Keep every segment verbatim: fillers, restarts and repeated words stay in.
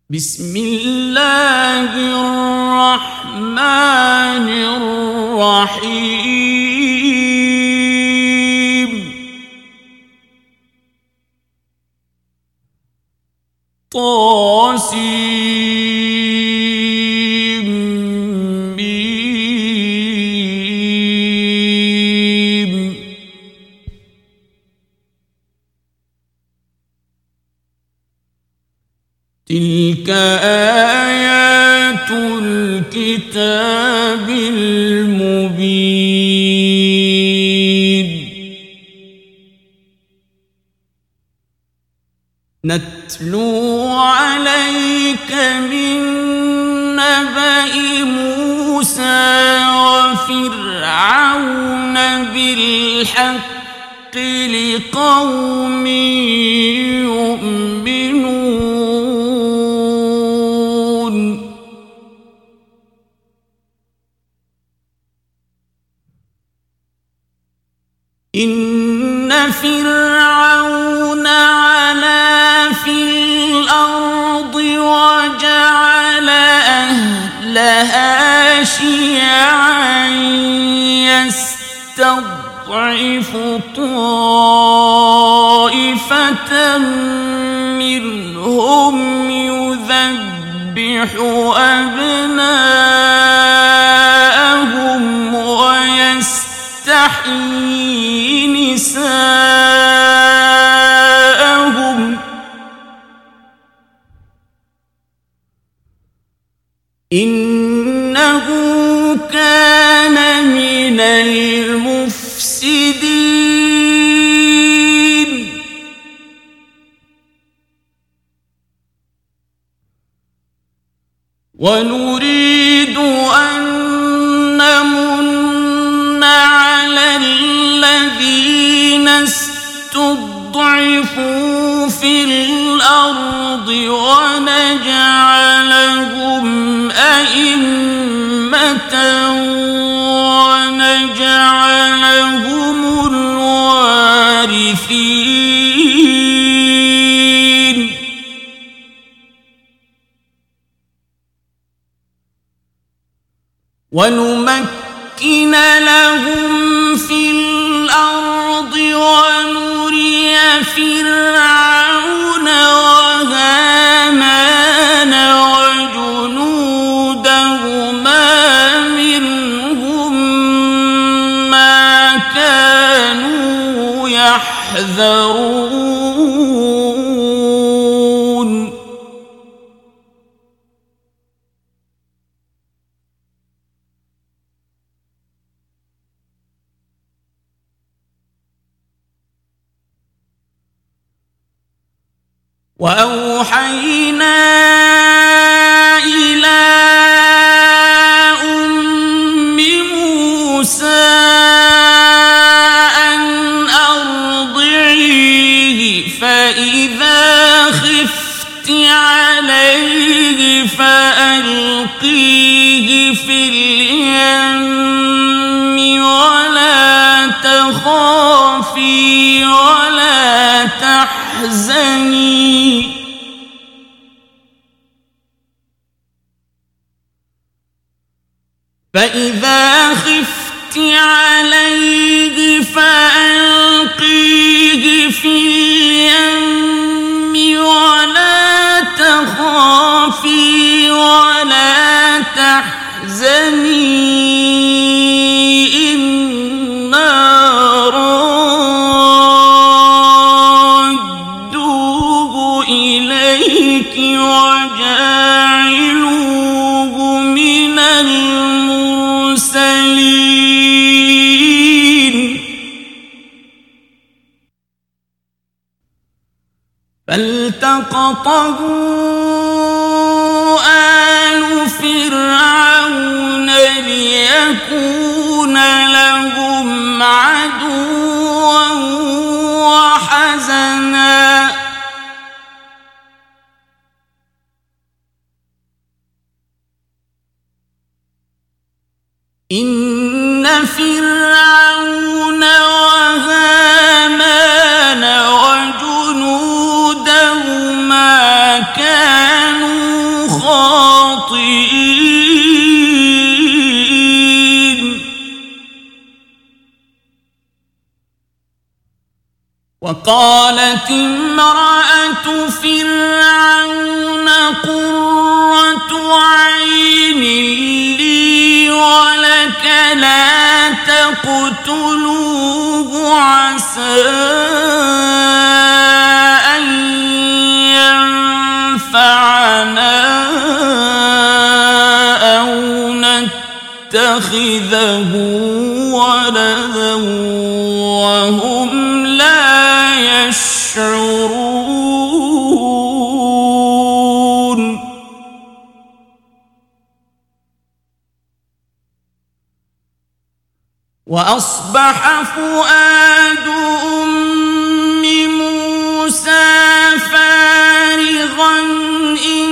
بسم الله الرحمن الرحيم طاسيم ميم تلك آيات الكتاب المبين نتلو عليك من نبأ موسى وفرعون بالحق لقوم يؤمنون إن فرعون علا في الأرض وجعل أهلها شيعا يستضعف طائفة منهم يذبح أبناءهم ويستحيي نساءهم إنه كان من المفسدين ونريد أن نمن على الذين استضعفوا في الأرض ونجعلهم أئمة ونجعلهم الوارثين ونمكن لهم في الأرض ونري فرعون وهامان وجنودهما منهم ما كانوا يحذرون وأوحينا إلى أم موسى أن أرضعيه فإذا خفت عليه فألقيه في اليم ولا تخافي ولا تحزني فإذا خفت عليه فألقيه في اليم ولا تخافي ولا تحزني إنا رادوه إليك وجاعلوه من المرسلين فالتقطه آل فرعون ليكون لهم عدوا وحزنا إن فرعون وهامان وجنودهما كانوا وقالت امرأة فرعون قرة عين لي ولك لا تقتلوه عسى أن ينفعنا أو نتخذه ولدا وهم لا يشعرون. وأصبح فؤاد أم موسى فارغا إن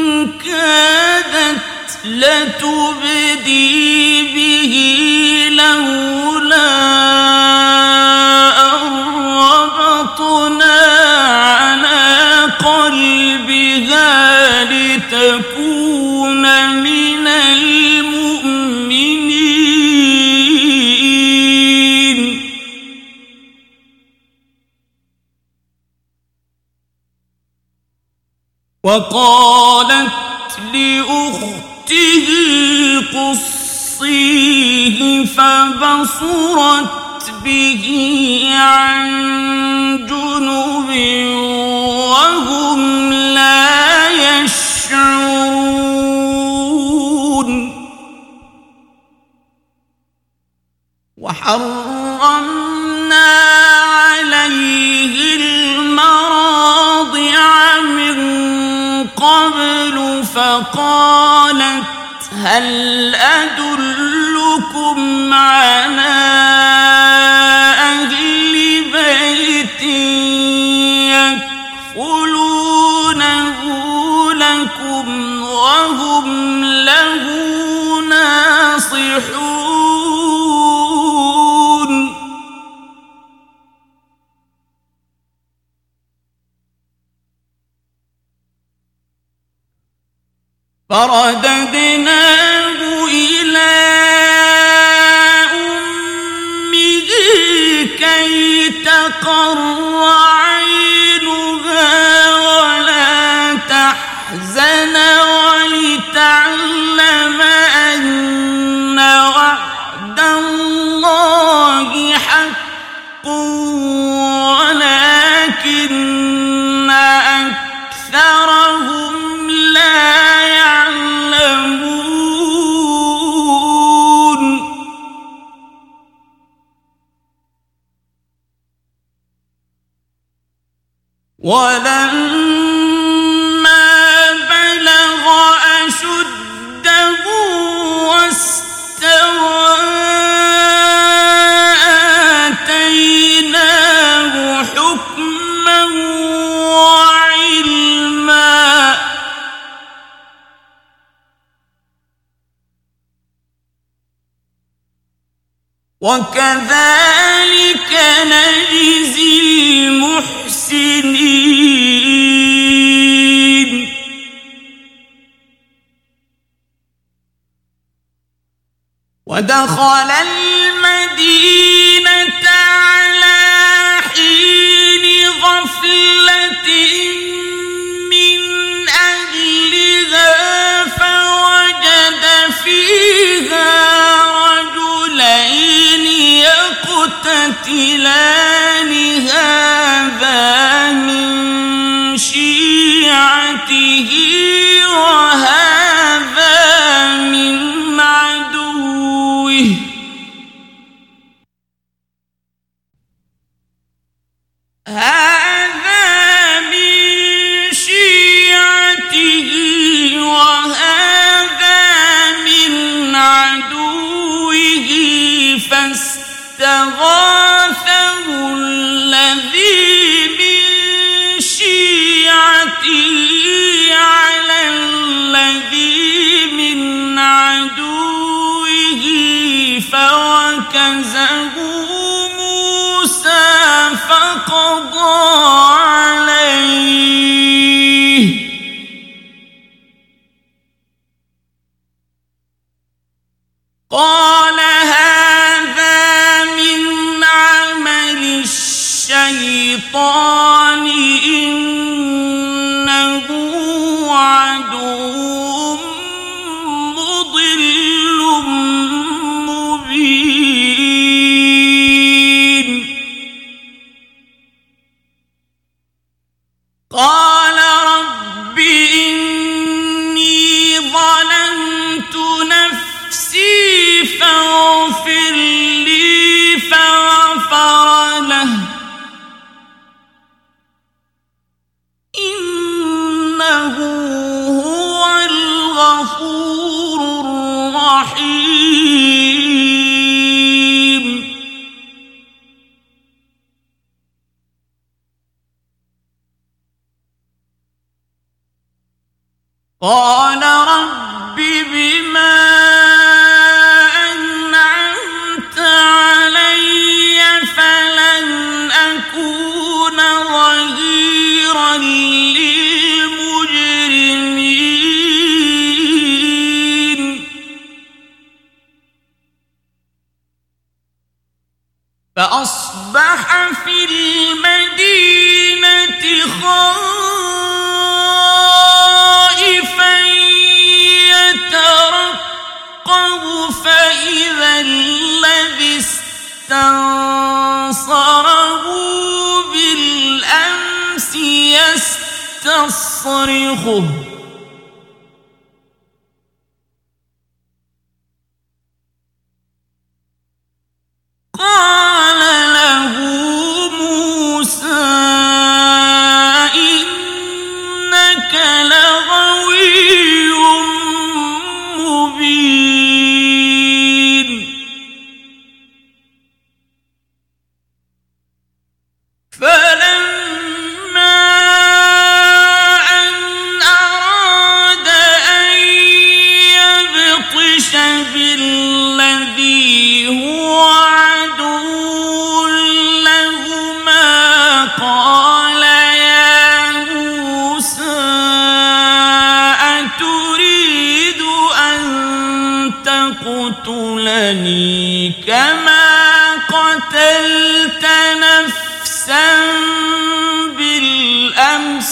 كادت لتبدي به لولا أن ربطنا على قلبها لتكون من المؤمنين. وقالت لأخته قصيه فبصرت به عن جنب وهم لا يشعرون. وحرمنا عليه المراضع من قبل فقالت هل أدلكم على أهل بيت يكفلونه لكم وهم له ناصحون. فرددناه إلى أمه كي تقر عينها ولا تحزن ولتعلم أن وعد الله حق ولكن أكثرهم لا يعلمون. ولما بلغ أشده واستوى آتيناه حكما وعلما. وكذلك نجزي المحسنين. ودخل المدينة على حين غفلة من أهلها فوجد فيها رجلين يقتتلان هذا من شيعته وهذا من عدوه هذا من شيعته وهذا من عدوه فاستغاثه الذي من شيعته على الذي من عدوه فوكزه موسى فقضى عليه قال هذا من عمل الشيطان قال رب بما أنعمت علي فلن أكون ظهيرا للمجرمين فأصبح في المدينة خائفا يترقب فإذا الذي استنصره بالأمس يستصرخه قال له موسى إنك لغوي مبين فلما أن أراد أن يبطش بالذي هو عدو لهما قال يا موسى أتريد أن تقتلني كما قتلت نفسا بالأمس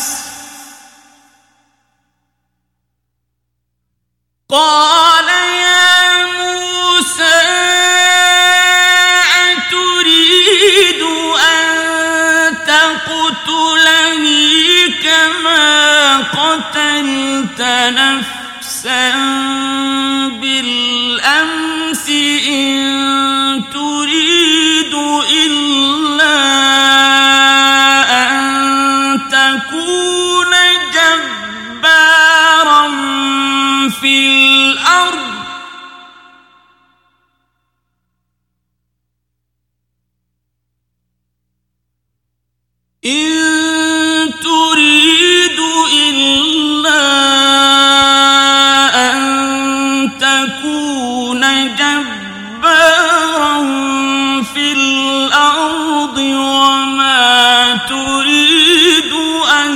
قال يا موسى أتريد أن تقتلني كما قتلت نفسا بالأمس إن تريد إلا أن تكون جبارا في الأرض إن تريد إلا أن تكون جبارا في الأرض وما تريد أن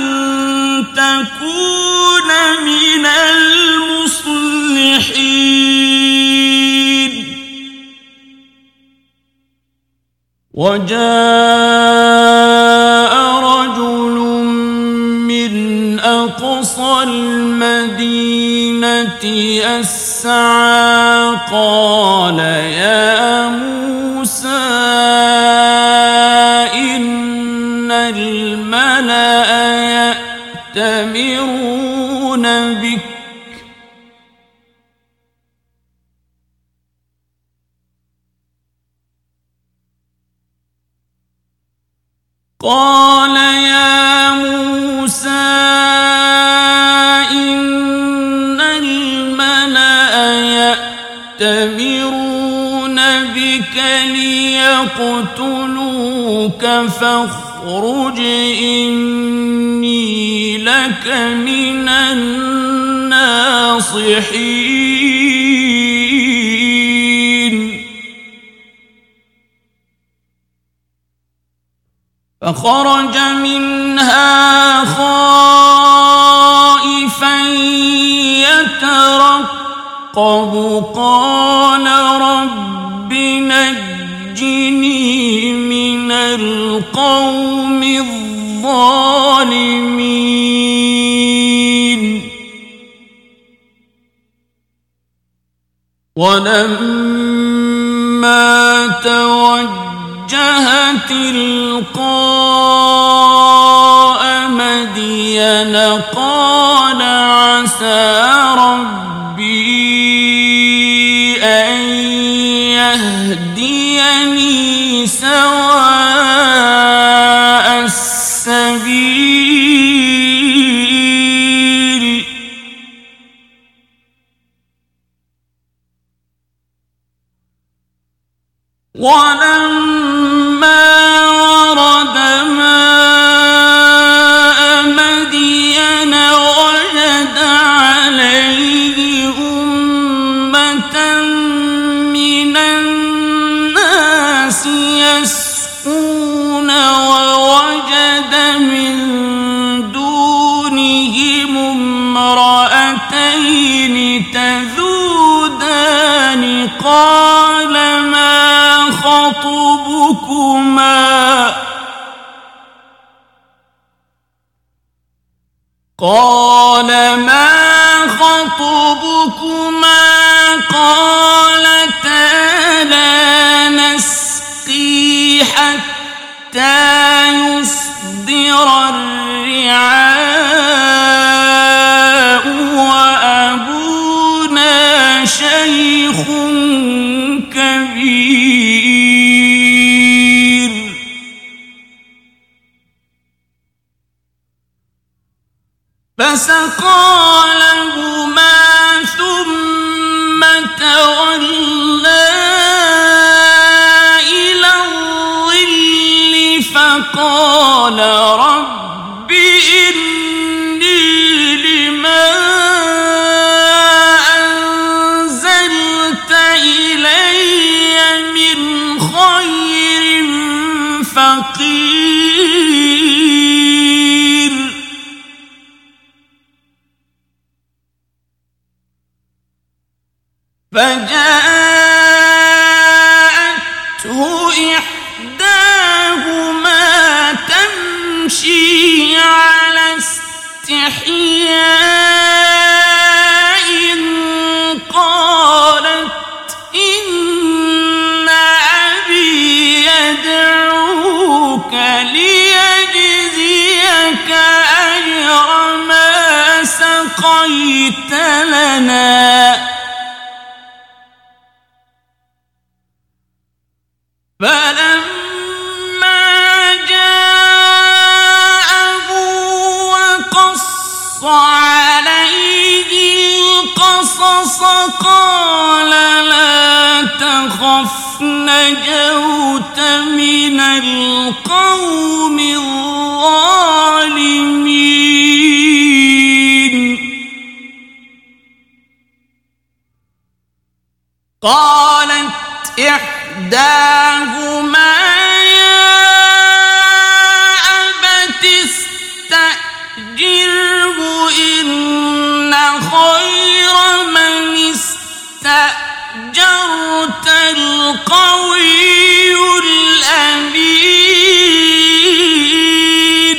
تكون من المصلحين وجاء رجل من أقصى المدينة يسعى قال يا موسى إن الملأ يأتمرون بك قال يا موسى إن الملأ يأتمرون بك ليقتلوك فاخرج إني لك من الناصحين فخرج منها خائفا يترقب قال رب نجني من القوم الظالمين ولما توجه تلقاء مدين قال عسى ربي أن يهديني سواء السبيل ولما ورد ماء مدين وجد عليه امرأتين تذودان قال ما خطبكما قال ما خطبكما قالتا لا نسقي حتى يصدر الرعاء وأبونا شيخ كبير فسقى لهما ثم تولى إلى الظل فقال رب إني لما أنزلت إلي من خير فقير فجاءته إحداهما تمشي على استحياء قالت إن أبي يدعوك ليجزيك أجر ما سقيت لنا فلما جاءه وقص عليه القصص قال لا تخف نجوت من القوم الظالمين قالت إحداهما يا أبت استأجره إن خير من استأجرت القوي الأمين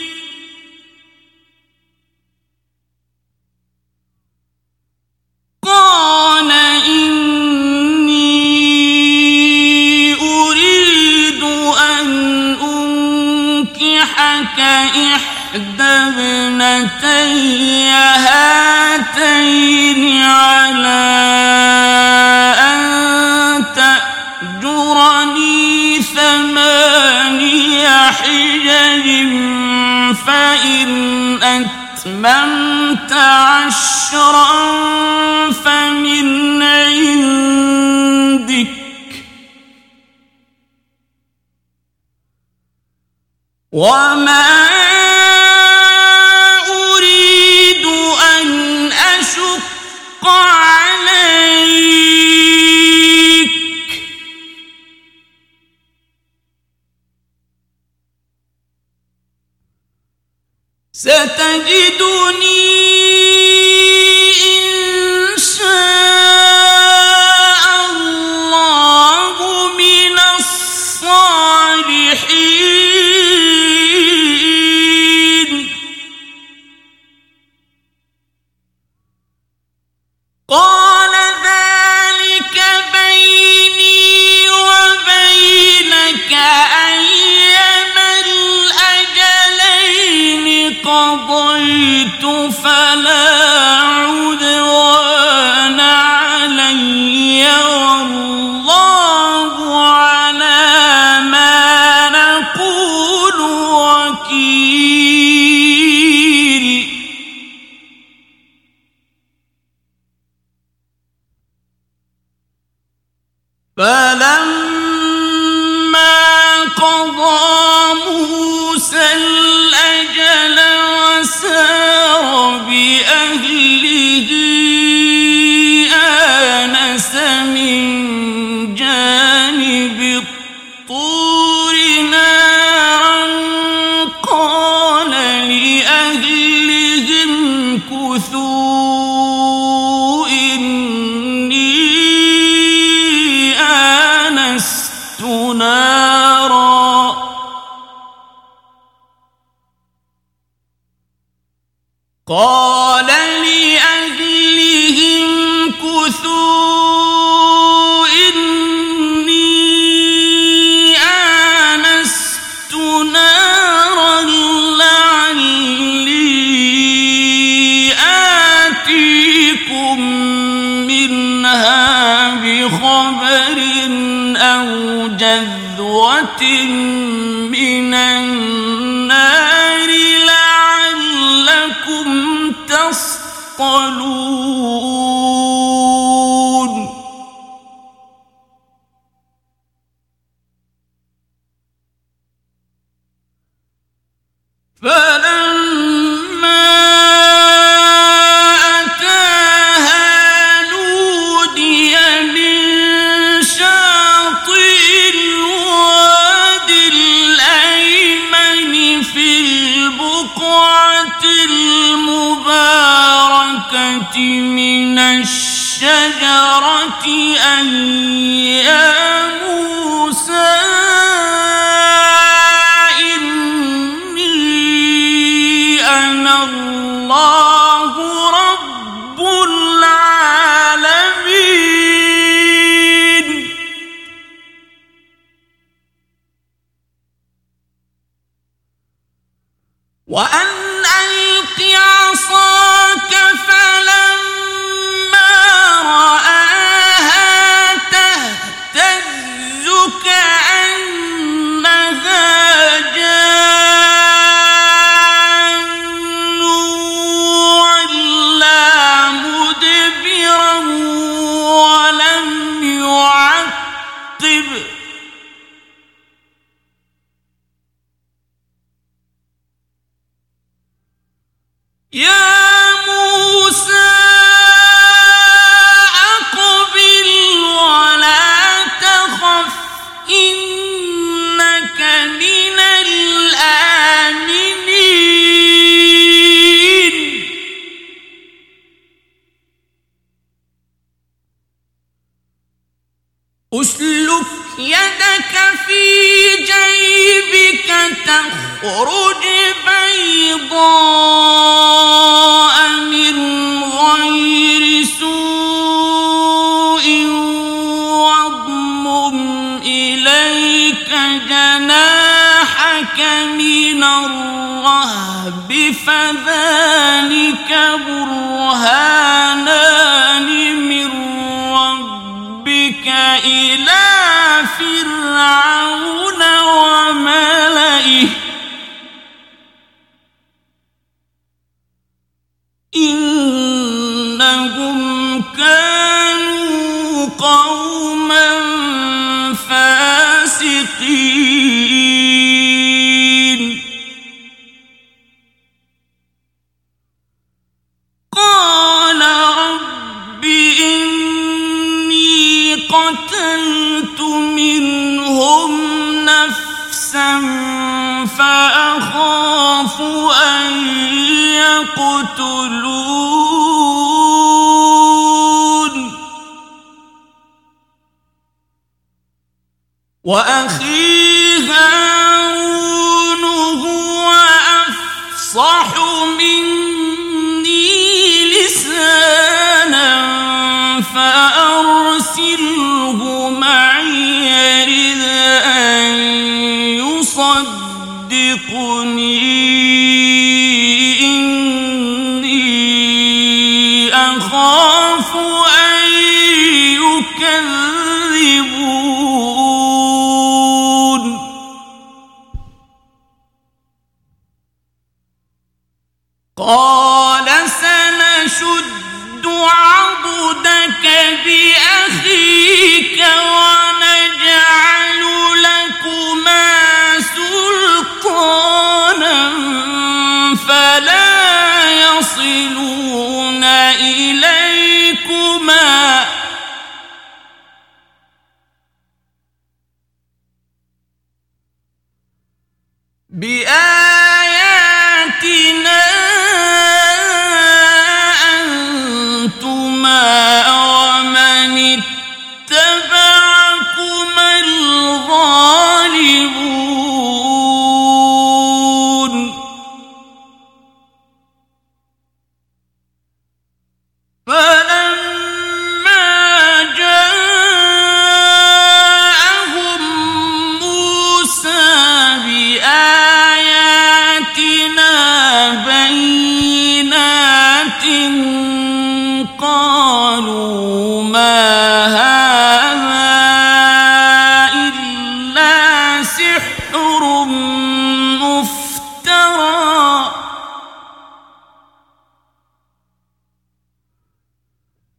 قال إحدى ابنتي هاتين على أن تأجرني ثماني حجج فإن أتممت عشرا فمن عندك وما أريد أن أشق عليك ستجدني إن شاء الله من الصالحين قال ذلك بيني وبينك أيما الأجلين قضيت فلا عدوان علي والله على ما نقول وكيل فلما قضى موسى الأجل وسار بأهله آنس من جانب الطور نارا قال لأهلهم كثوا كُثُوا إِنِّي آنَسْتُ نَارًا قَالَ لِأَهْلِهِ امْكُثُوا إِنِّي آنَسْتُ نَارًا لَعَلِّي آتِيكُم مِّنْهَا بِخَبَرٍ أَوْ جَذْوَةٍ مِّنَ النَّارِ لَعَلَّكُمْ تَصْطَلُونَ فَلَمَّا أَتَاهَا نُودِيَ مِن شَاطِئِ الْوَادِ الْأَيْمَنِ فِي الْبُقْعَةِ الْمُبَارَكَةِ مِنَ الشَّجَرَةِ أَن يَا مُوسَىٰ إِنِّي أَنَا اللَّهُ رَبُّ الْعَالَمِينَ وَأَنْ أَلْقِ عَصَاكَ فَلَمَّا رَآهَا تَهْتَزُّ كَأَنَّهَا جَانٌّ وَلَّىٰ مُدْبِرًا وَلَمْ يُعَقِّبْ ۚ يَا مُوسَىٰ أَقْبِلْ وَلَا تَخَفْ إِنَّكَ مِنَ الْآمِنِينَ أُسْلُكْ يَدَكَ فِي جَيْبِكَ تَخْرُجْ بَيْضَاءَ مِنْ غَيْرِ سُوءٍ وَاضْمُمْ إِلَيْكَ جَنَاحَكَ مِنَ الرَّهْبِ فَذَلِكَ بُرْهَانَانِ مِنْ رَبِّكَ إِلَىٰ فِرْعَوْنَ وَمَلَئِهِ إِنَّهُمْ كَانُوا قَوْمًا فَاسِقِينَ قَالَ رَبِّ إِنِّي قَتَلْتُ مِنْهُمْ نَفْسًا فَأَخَافُ أَن يَقْتُلُونِ وَأَخِي هَارُونُ هُوَ أَفْصَحُ مِنِّي لِسَانًا فَأَرْسِلْهُ مَعِيَ يَرِدْ أَن يُصَدِّقُنِي إِنِّي أَخَافُ أَن يُكَذِّبُونِ قَالَ سَنَشُدُّ عَضُدَكَ بِأَخِيكَ وَنَجْعَلُ لَكُمَا سُلْطَانًا فَلَا يَصِلُونَ إِلَيْكُمَا بِآيَاتِنَا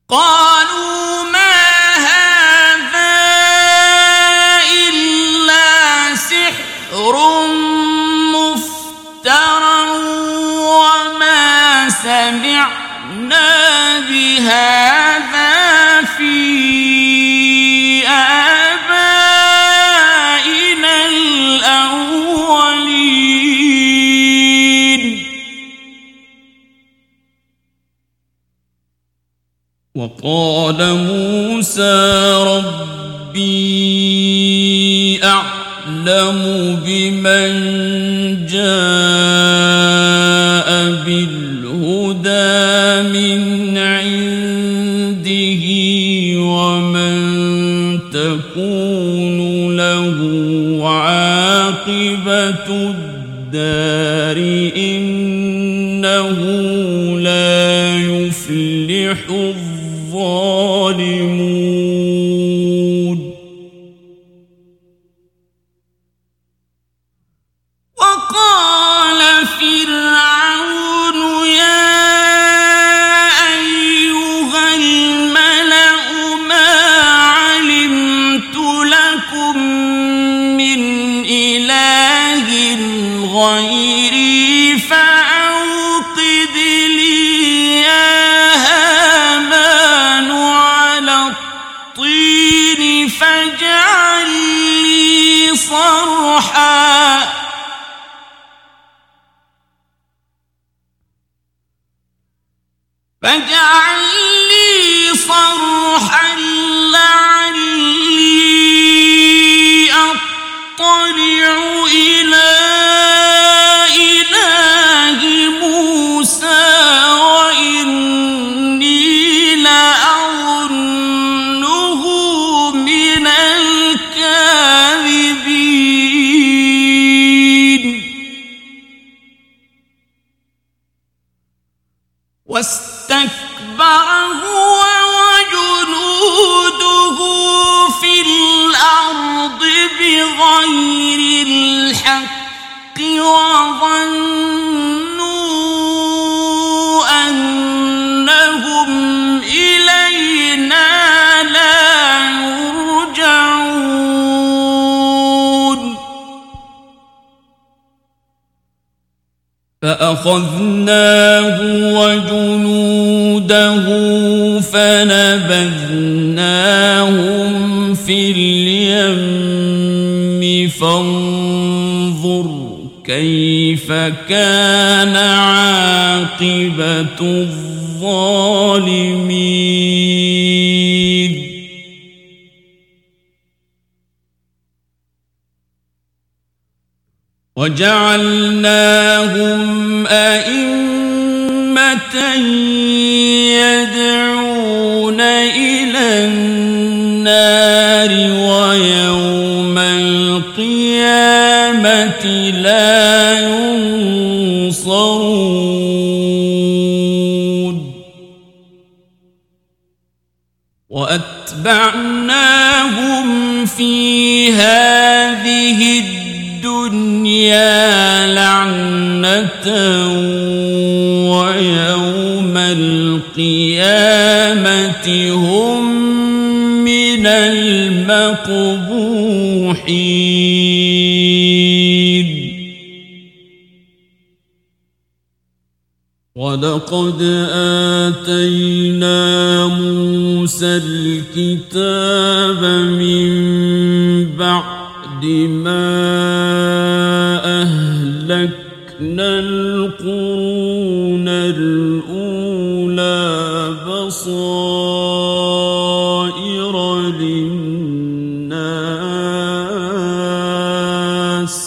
قالوا ما هذا إلا سحر مفترى وما سمعنا بهذا في آبائنا الأولين. وقال موسى ربي أعلم بمن جاء بالهدى من عنده ومن تكون له عاقبة الدار إنه لا يفلح الظالمون. وقال فرعون يا أيها الملأ ما علمت لكم من إله غيري فأوقد لي يا هامان على الطين فاجعل لي صرحا فاجعل لي صرحا لعلي أطلع إلى إله موسى وإني لأظنه من الكاذبين. واستكبر هو وجنوده في الأرض بغير الحق وظنوا أنهم إلينا لا يرجعون. فأخذناه وجنوده فنبذناهم في اليم فانظر كيف كان عاقبة الظالمين. وجعلناهم أئمة يدعون إلى النار ويوم القيامة لا ينصرون. وأتبعناهم في هذه الدنيا لعنة ويوم القيامة هم من المقبوحين. ولقد آتينا موسى الكتاب من بعد ما أهلكنا القرون الأولى بصائر للناس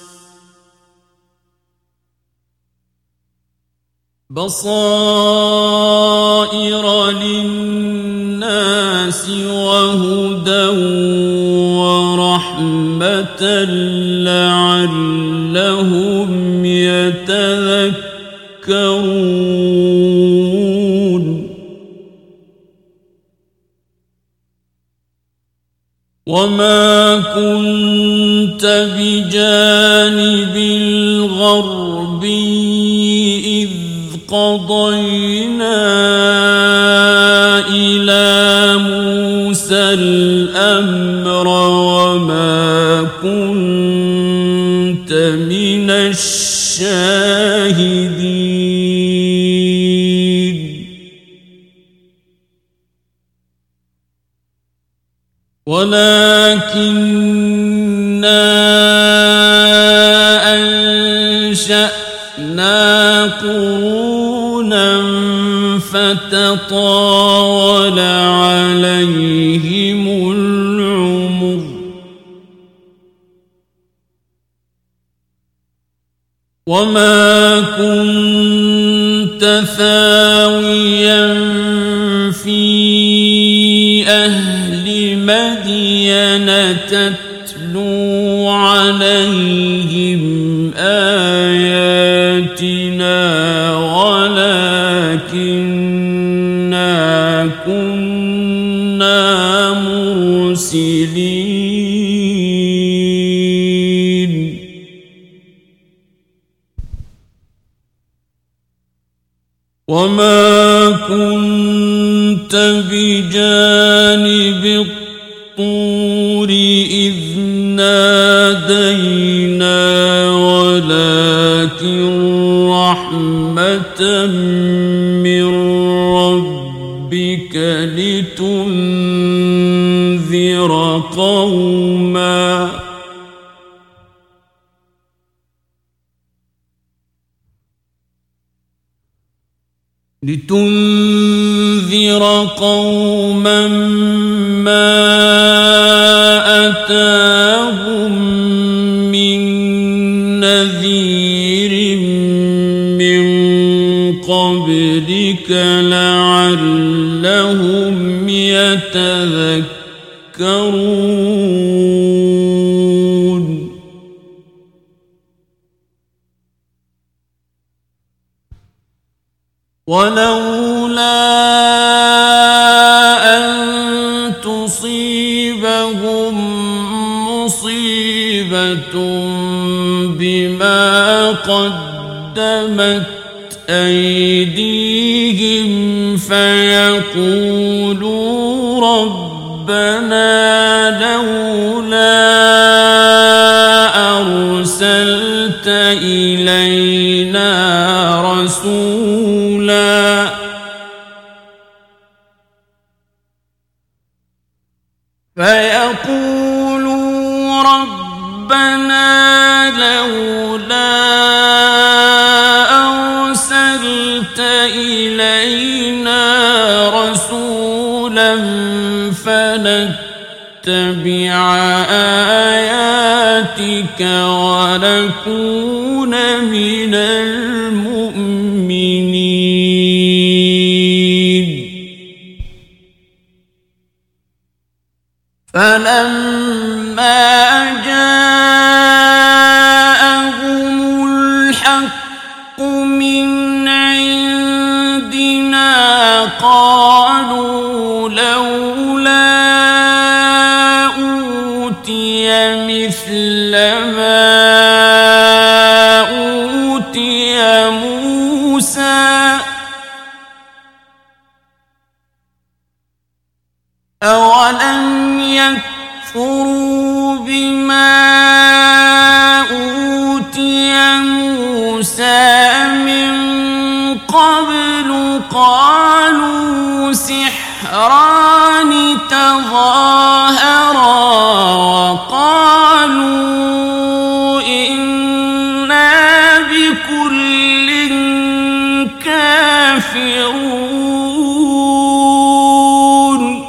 بصائر للناس وهدى ورحمة لعلهم يتذكرون. وما كنت بجانب الغربي إذ قضينا إلى الأمر وما كنت من الشاهدين ولكننا أنشأنا قرونا فتطاول عليهم العمر وما كنت ثاويا في أهل مدين تتلو عليهم آياتنا ولكننا كنا مرسلين وما كنت بجانب الطور إذ نادينا ولكن رحمة من ربك لتنذر قوما لتنذر قوما ما أتاهم من نذير من قبلك لعلهم يتذكرون ولولا أن تصيبهم مصيبة بما قدمت أيديهم فيقولوا ربنا لولا أرسلت إلينا رسولا فيقولوا ربنا لولا أرسلت إلينا رسولا فنتبع آياتك ونكون من المؤمنين فلما جاءهم الحق من عندنا قالوا لولا أوتي مثل ما أوتي موسى أولم يكفروا بما أوتي موسى من قبل قالوا سحران تظاهرا وقالوا إنا بكل كافرون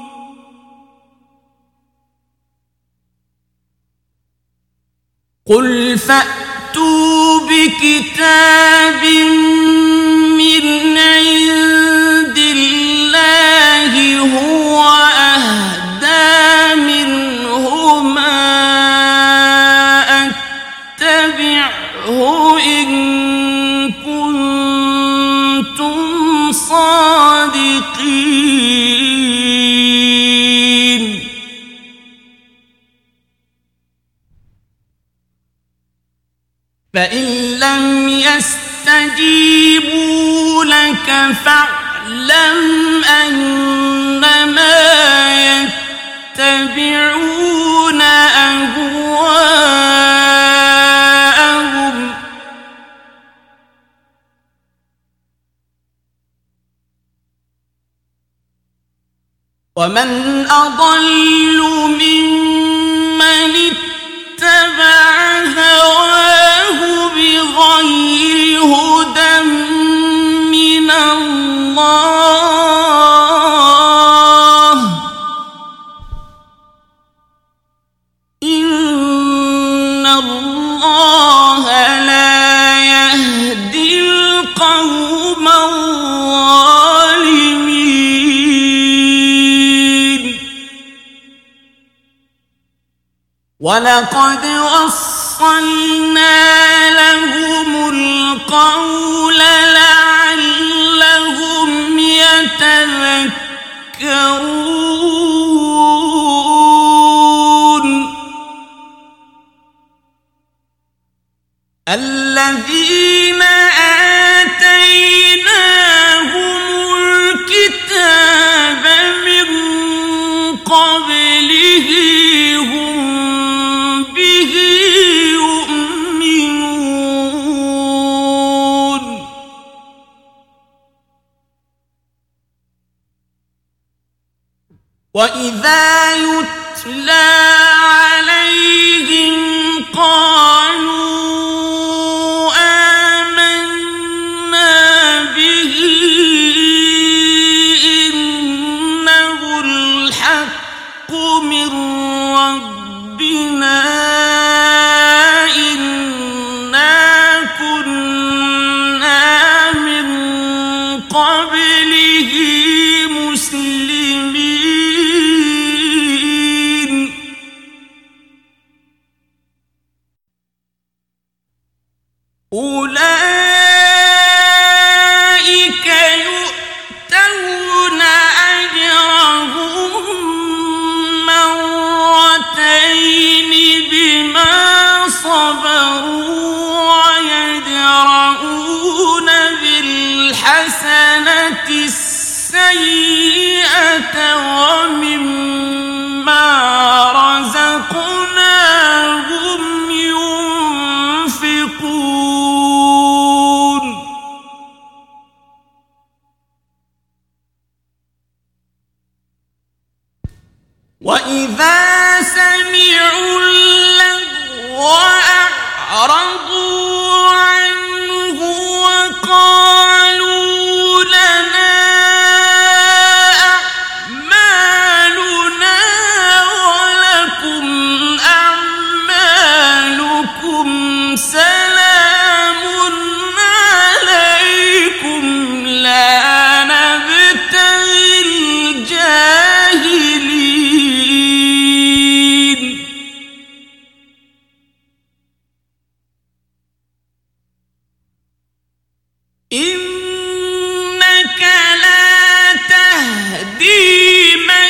قل فأتوا بكتاب من عند الله هو أهدى منهما أتبعه إن كنتم صادقين فإن لم يستجيبوا لك فاعلم أنما ومن أضل ممن اتبع هواه بغير هدى من الله إن الله لا يهدي القوم الظالمين ولقد وصلنا لهم القول لعلهم يتذكرون الذين آتيناهم الكتاب من قبله هم به يؤمنون وإذا يتلى عليهم قالوا من ربنا إنا كنا من قبله مسلمين أولئك يؤتون أجرهم مرتين بما صبروا ويدرؤون بالحسنة السيئة ومما رزقناهم ينفقون وإذا سمعوا اللغو أعرضوا عنه وقالوا لنا أعمالنا ولكم أعمالكم سلام عليكم لا نبتغي الجاهلين إنك لا تهدي من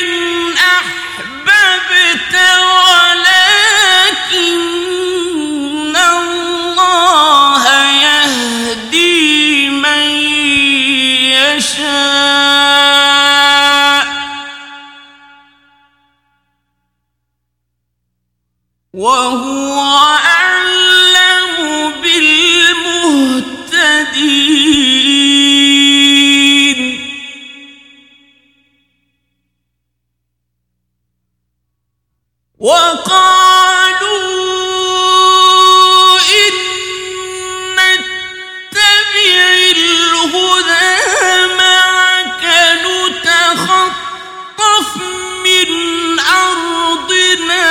أحببت ولكن الله يهدي من يشاء وهو أعلم بالمهتدين وقالوا إن نتبع الهدى معك نتخطف من أرضنا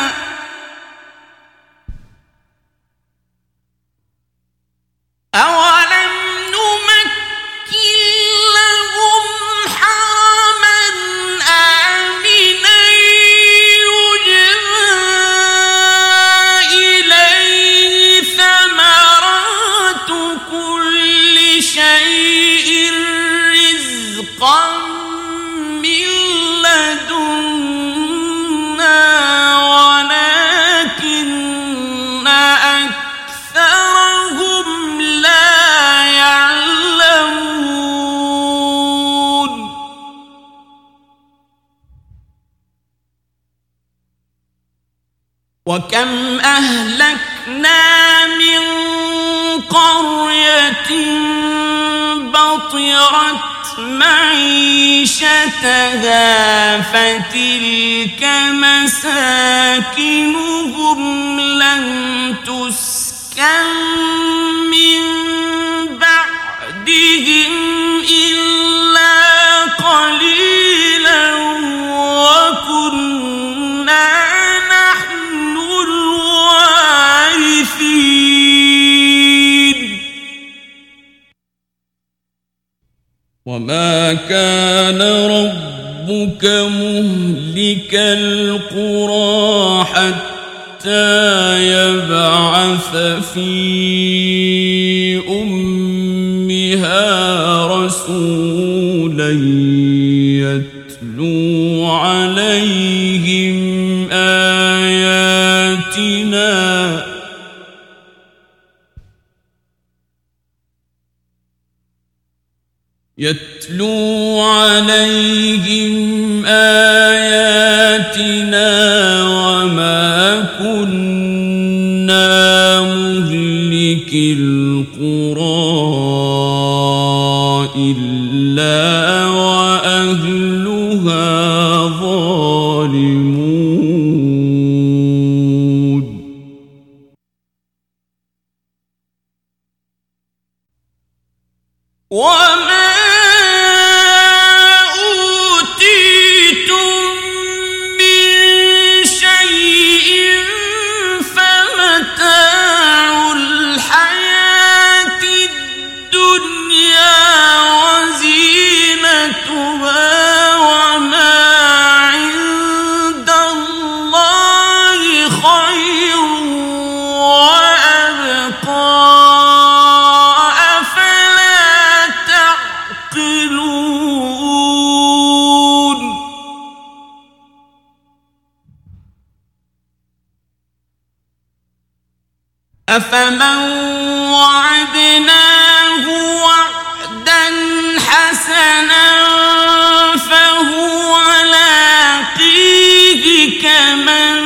أولم نمكن لهم حرما آمنا يجبى إليه ثمرات كل شيء رزقا من لدنا ولكن أكثرهم لا يعلمون وكم أهلكنا من قرية بطرت معيشتها معيشتها فتلك مساكنهم لم تسكن من بعدهم إلا قليلا وكنا نحن الوارثين وما كان ربك مهلك القرى حتى يبعث في أمها رسولا يتلو عليهم آياتنا يتلو عليهم آياتنا وما كنا مهلك القرى إلا وأهلها ظالمون وما أفمن وعدناه وعدا حسنا فهو لاقيه كمن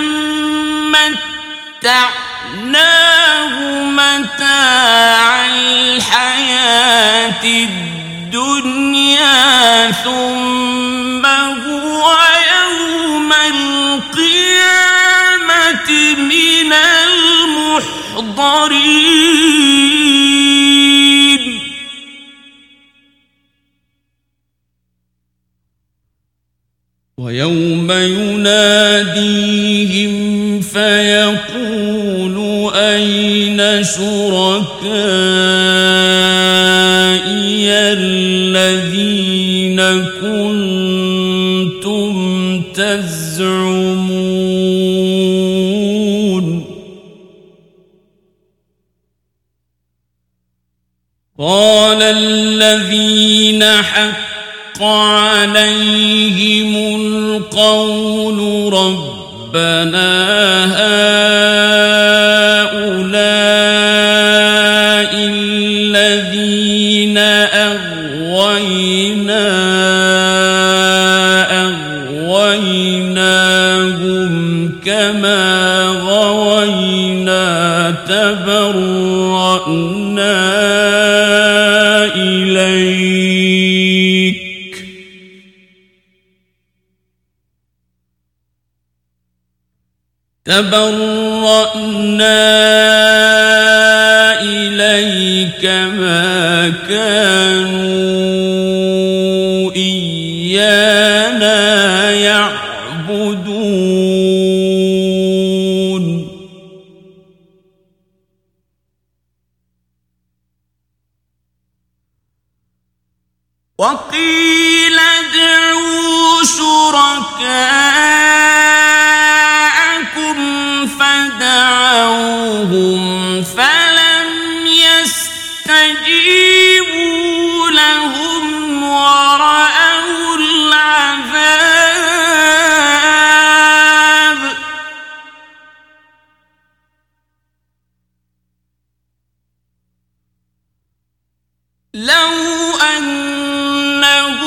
متعناه متاع الحياة الدنيا ثم هو يوم القيامة من المحضرين ويوم يناديهم فيقول أين شركائي الذين كنتم تزعمون قال الذين حق عليهم القول ربنا هؤلاء الذين أغوينا أغويناهم كما غوينا تبرأنا إليك تبرأنا إليك ما كانوا إيانا يعبدون وقيل ادعوا شركاءكم فدعوهم فلم يستجيبوا لهم ورأوا العذاب لو أنهم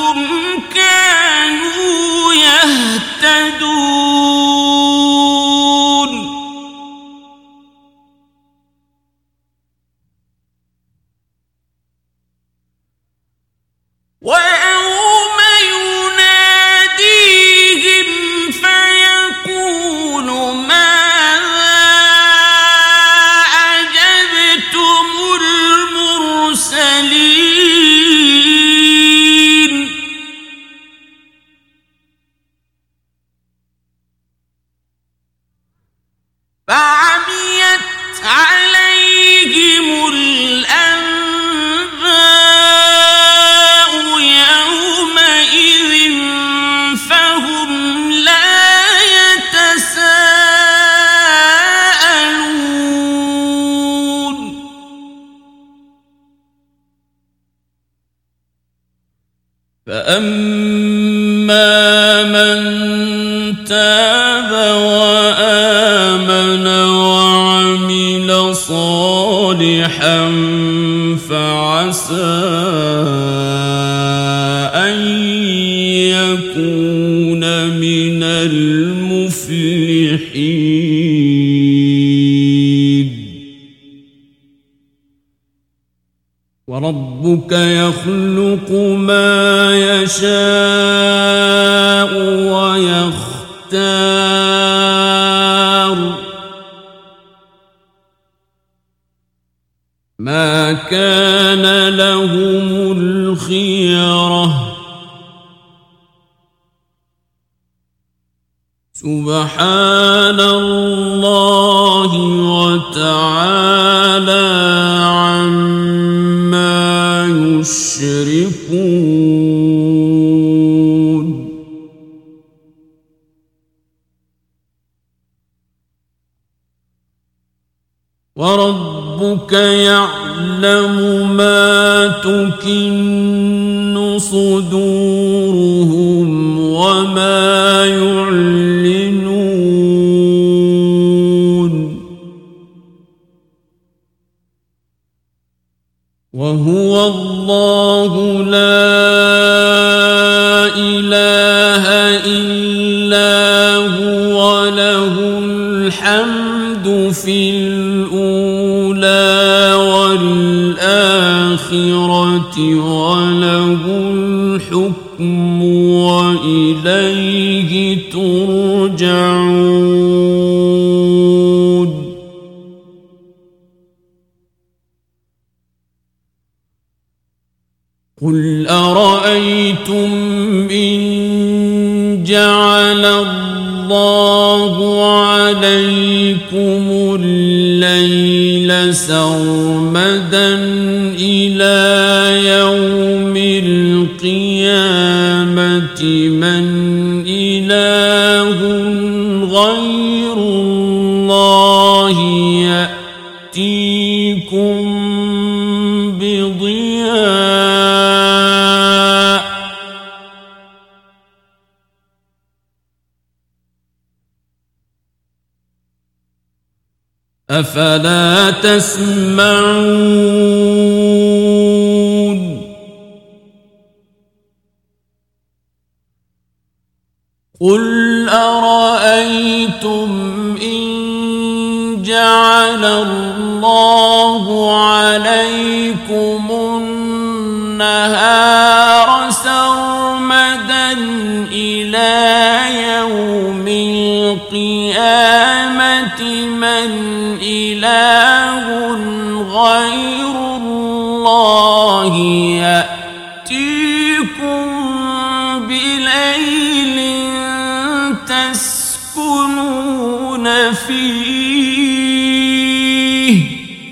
فأما من تاب وآمن وعمل صالحا فعسى أن يكون من المفلحين. وربك يخلق ما يشاء ويختار ما كان لهم الخيرة سبحان الله وتعالى عما يشركون. وربك يعلم ما تكن صدورهم وما يعلنون وهو الله لا إله إلا هو له الحمد في الأولى والآخرة وله الحكم وإليه ترجعون. قل أرأيتم إن جعل الله عليكم الليل سرمدا إلى يوم القيامة من إله غير الله يأتيكم بضياء أفلا تسمعون. قل أرأيتم إن جعل الله عليكم النهار سرمدا إلى يوم القيامة من إله غير الله يأتيكم بليل تسكنون فيه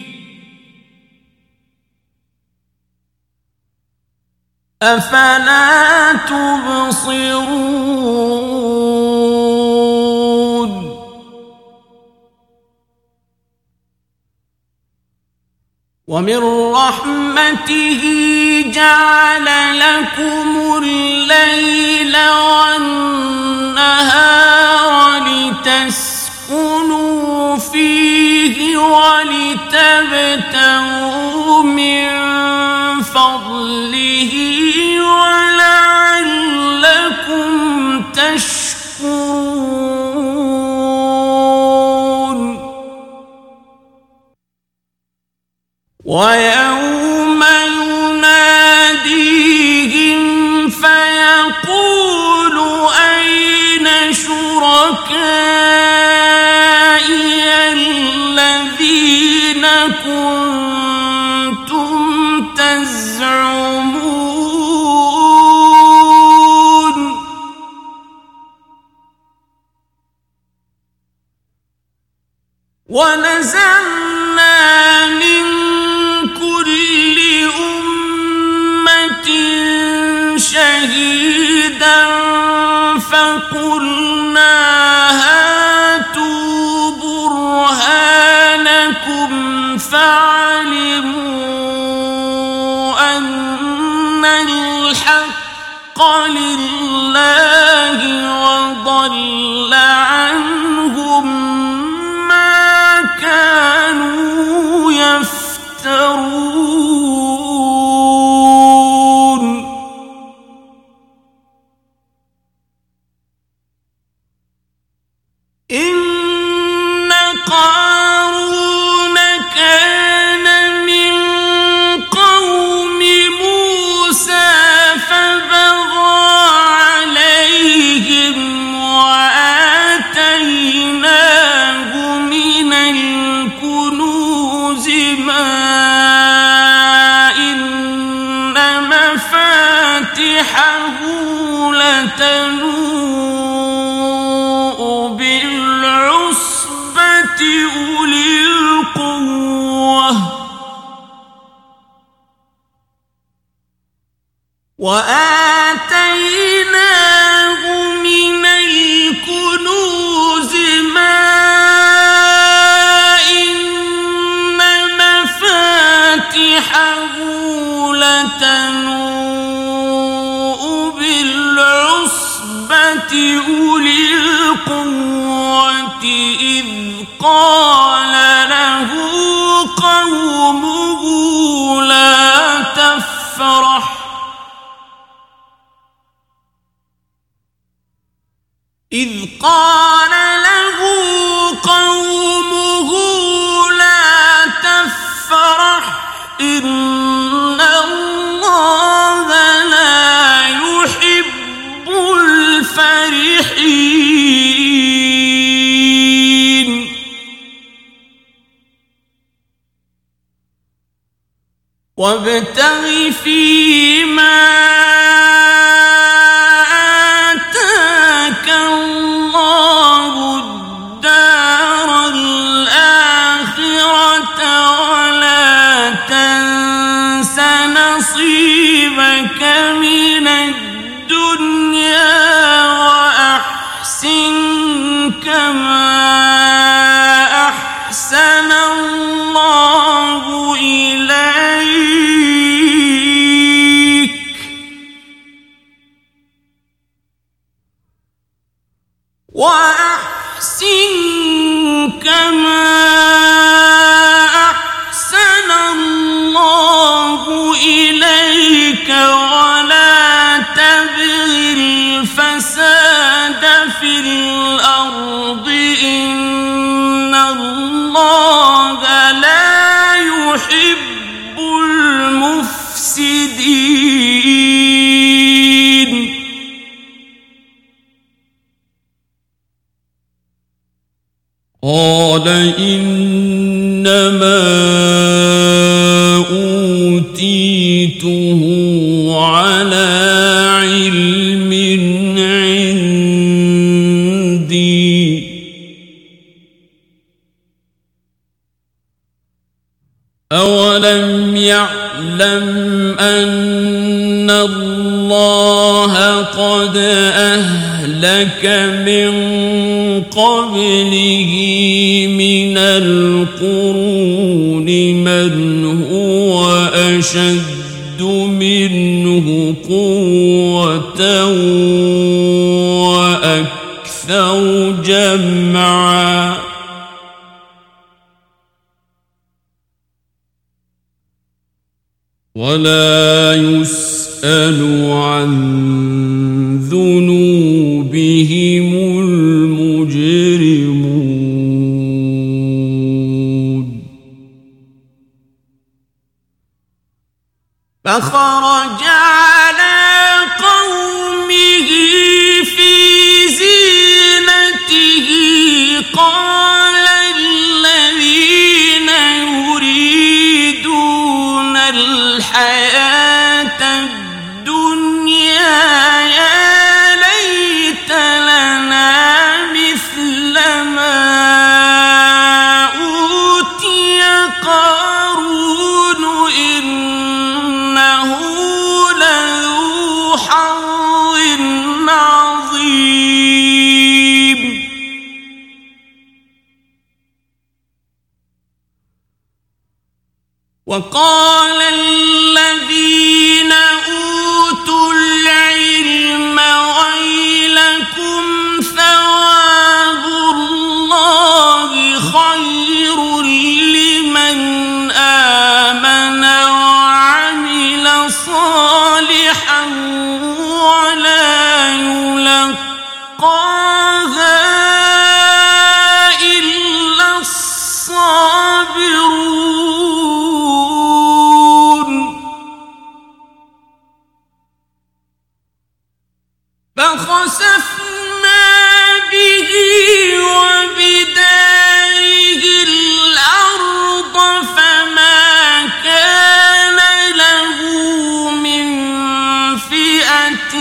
أفلا تبصرون. ومن رحمته جعل لكم الليل والنهار لتسكنوا فيه ولتبتغوا من فضله ولعلكم تشكرون. ويوم يناديهم فيقول أين شركائي الذين كنتم تزعمون ونزعنا من كل أمة شهيدا فقلنا هاتوا برهانكم فعلموا أن الحق لله وضل عنهم ما كانوا يفترون إن قارون كان من قوم موسى فبغى عليهم وآتيناه من الكنوز ما إن مفاتحه لتنوء بالعصبة أولي القوة وآتيناه من الكنوز ما إن مفاتحه لتنوء بالعصبة أولي القوة إذ قال له قومه لا تفرح إذ قال له قومه لا تفرح إن الله لا يحب الفرحين وابتغ فيما آتاك الله الدار الآخرة ولا تنس نصيبك من الدنيا وأحسن كما أحسن الله إليك وأحسن كما أحسن الله إليك ولا تبغ الفساد في الأرض إن الله لا يحب المفسدين قال إنما أوتيته على علم عندي أولم يعلم أن الله قد أهلك من قبله من القرون من هو أشد منه قوة وأكثر جمعا ولا يسأل عن ذنوبهم المجرمون فخرج على قومه في زينته قال الذين يريدون الحياة الدنيا يا ليت لنا مثل ما أوتي قارون إنه لذو حظ عظيم وقال الذين أوتوا العلم فخسفنا به وبداره الأرض فما كان له من فئة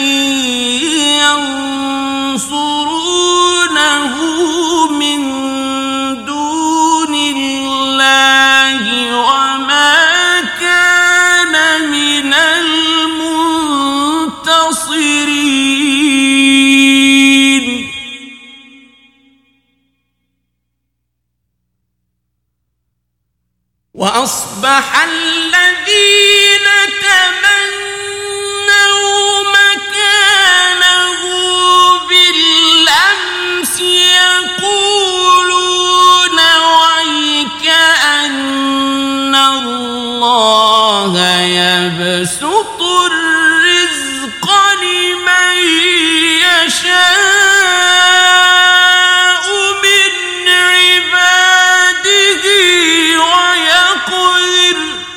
ينصرونه من دون الله وما كان من المنتصرين. وأصبح الذين تمنوا مكانه بالأمس يقولون ويك أن الله يبسط الرزق لمن يشاء من عباده ويقدر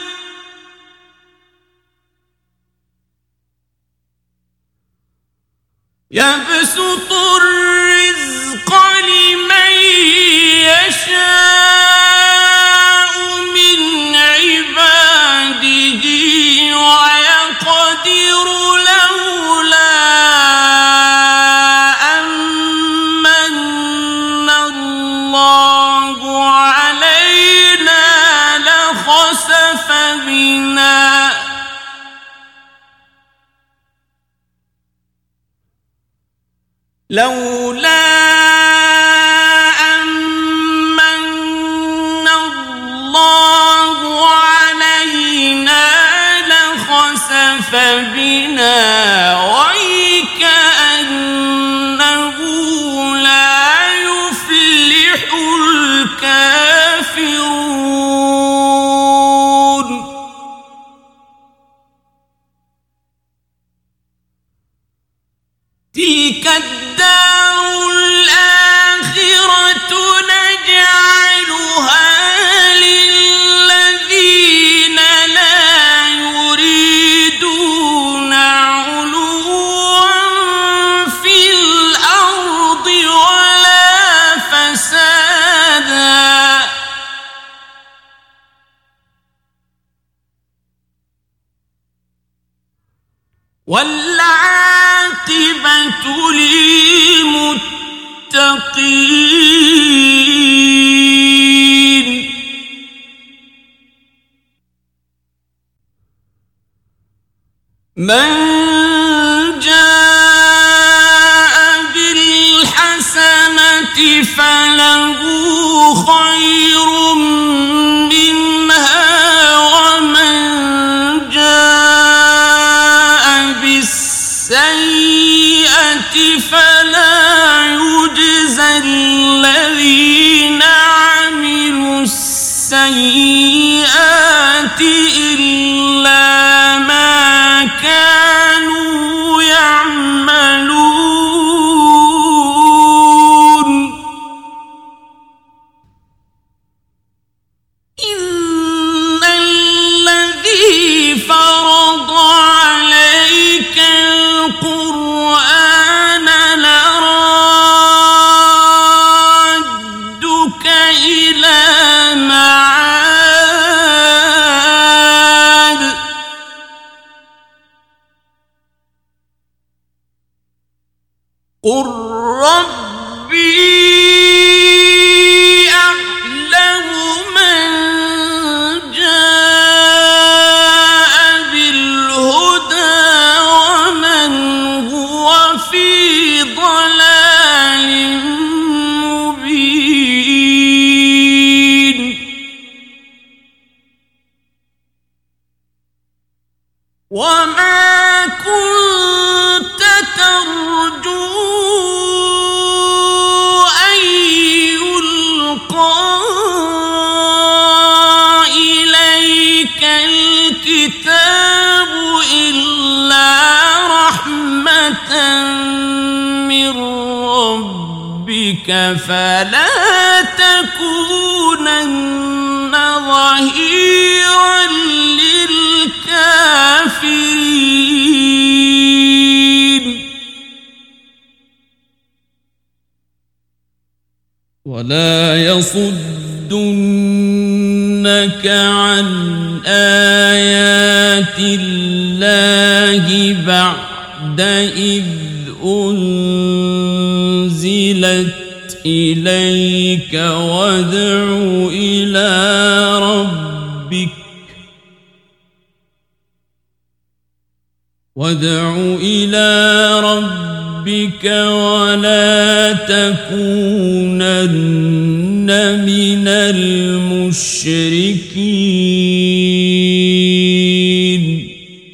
يبسط الرزق لمن يشاء من عباده ويقدر لولا أمن الله علينا لخسف بنا لولا أمن الله علينا لخسف بنا وكأنه لا يفلح الكافرون. تلك الدار الآخرة نجعلها للذين لا يريدون علوا في الأرض ولا فسادا والعاقبة للمتقين. من جاء بالحسنة فله خير منها ومن جاء بالسيئة فلا يجزى الذين عملوا السيئات إلا ما كانوا يعملون. إن الذي فرض عليك القرآن لرادك إلى معاد قل ربي أعلم من جاء بالهدى ومن هو في ضلال مبين. وما كنت ترجو أن يلقى إليك الكتاب إلا رحمة من ربك فلا تكونن ظهيرا للكافرين. ولا يصدنك عن آيات الله بعد إذ أنزلت إليك وادع إلى ربك وادع إلى ربك ولا تكونن من المشركين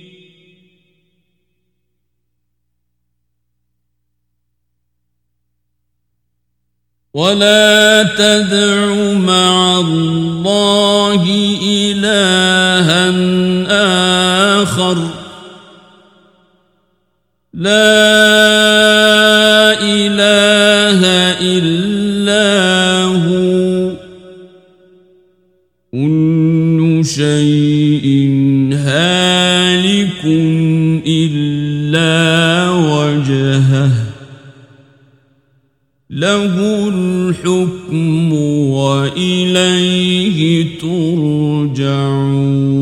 ولا تدع مع الله إلها آخر لا إله إلا هو كل شيء هالك إلا وجهه له الحكم وإليه ترجعون